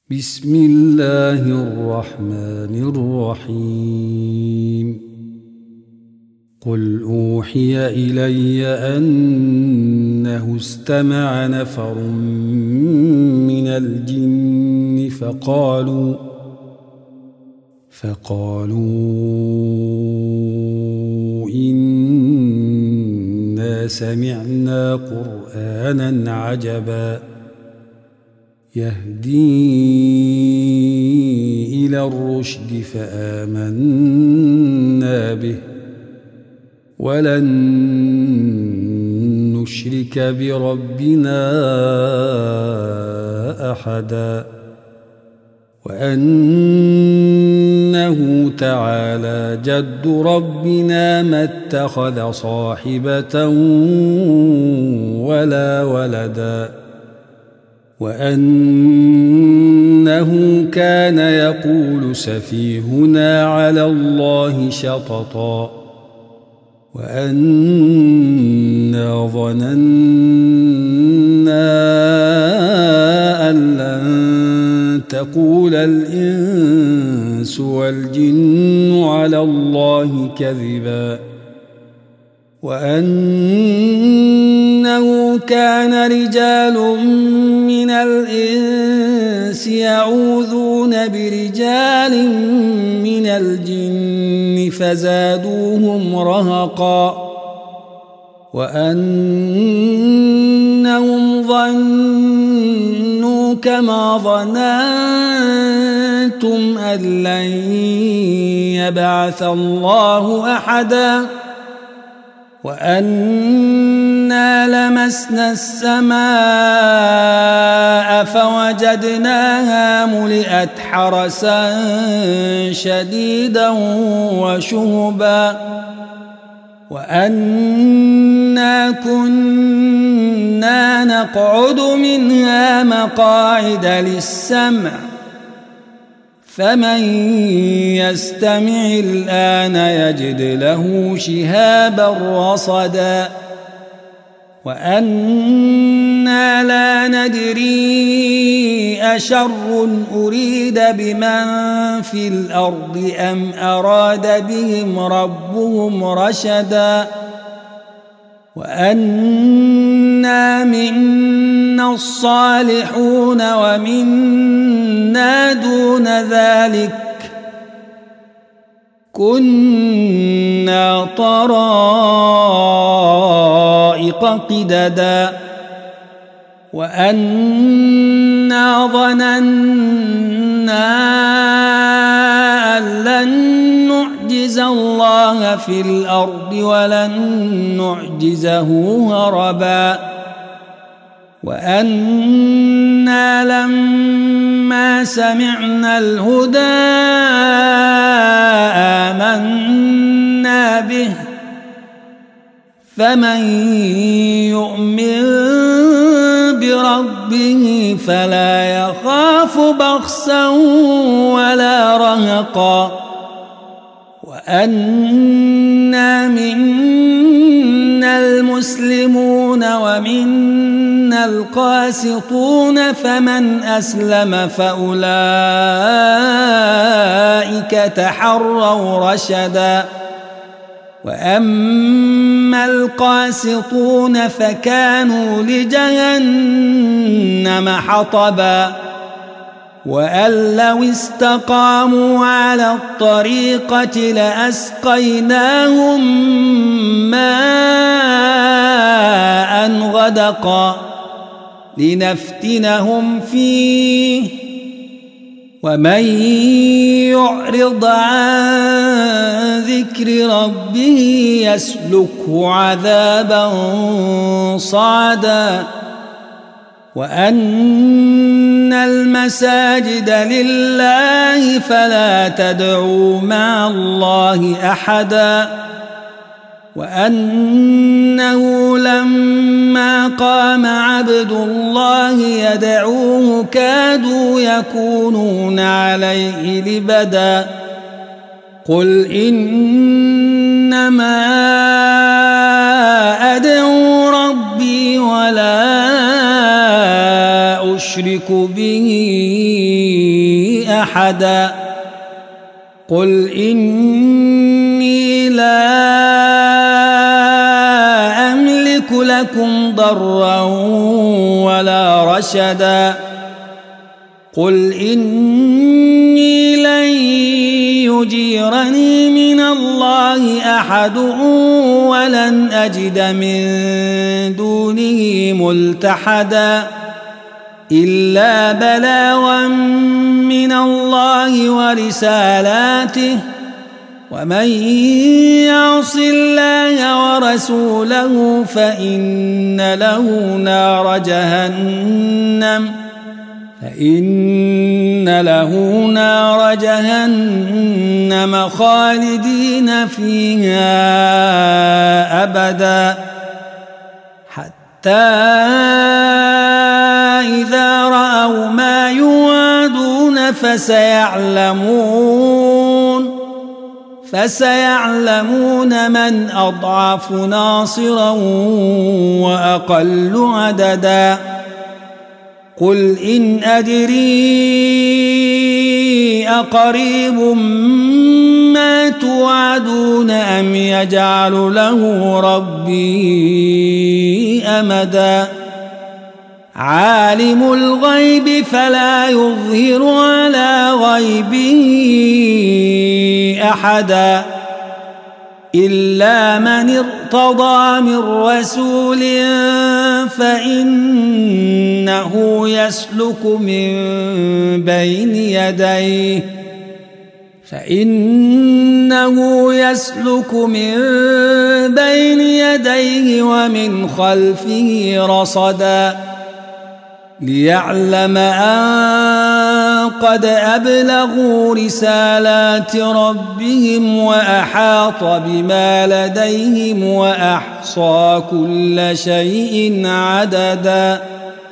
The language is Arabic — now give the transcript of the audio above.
بسم الله الرحمن الرحيم قل أوحي إلي أنه استمع نفر من الجن فقالوا إنا سمعنا قرآنا عجبا يهدي إلى الرشد فآمنا به ولن نشرك بربنا أحدا وأنه تعالى جد ربنا ما اتخذ صاحبة ولا ولدا وأنه كان يقول سفيهنا على الله شططا وأنا ظننا أن لن تقول الإنس والجن على الله كذبا وأنه كان رجال من الإنس يعوذون برجال من الجن فزادوهم رهقا وأنهم ظنوا كما ظننتم أن لن يبعث الله أحدا وأنا لمسنا السماء فوجدناها ملئت حرسا شديدا وشهبا وأنا كنا نقعد منها مقاعد للسمع فمن يستمع الآن يجد له شهابا رصدا وأنا لا ندري أشر أريد بمن في الأرض أم أراد بهم ربهم رشدا وأنا منا الصالحون ومنا دون ذلك كنا طرائق قددا وأنا ظننا أن لن نعجز الله في الأرض ولن نعجزه هربا وأنا لما سمعنا الهدى آمنا به فمن يؤمن بربه فلا يخاف بخسا ولا رهقا وأنا منا المسلمون ومنا القاسطون فمن أسلم فأولئك تحروا رشدا وأما القاسطون فكانوا لجهنم حطبا وأن لو استقاموا على الطريقة لأسقيناهم ماء غدقا لنفتنهم فيه ومن يعرض عن ذكر ربه يسلكه عذابا صعدا وأن المساجد لله فلا تدعوا مع الله أحدا وأنه لما قام عبد الله يدعوه كادوا يكونون عليه لبدا قل إنما أدعو ربي ولا أشرك به أحدا قل إني لا أملك لكم ضرا ولا رشدا قل إني لن يجيرني من الله أحد ولن أجد من دونه ملتحدا إلا بلاغا من الله ورسالاته ومن يعص الله ورسوله فإن له نار جهنم خالدين فيها أبدا حتى إذا رأوا ما يوعدون فسيعلمون من أضعف ناصرا وأقل عددا قل إن أدري أقريب ما توعدون أم يجعل له ربي أمدا عالم الغيب فلا يظهر على غيبه أحدا إلا من ارتضى من رسول فإنه يسلك من بين يديه ومن خلفه رصدا ليعلم أن قد أبلغوا رسالات ربهم وأحاط بما لديهم وأحصى كل شيء عددا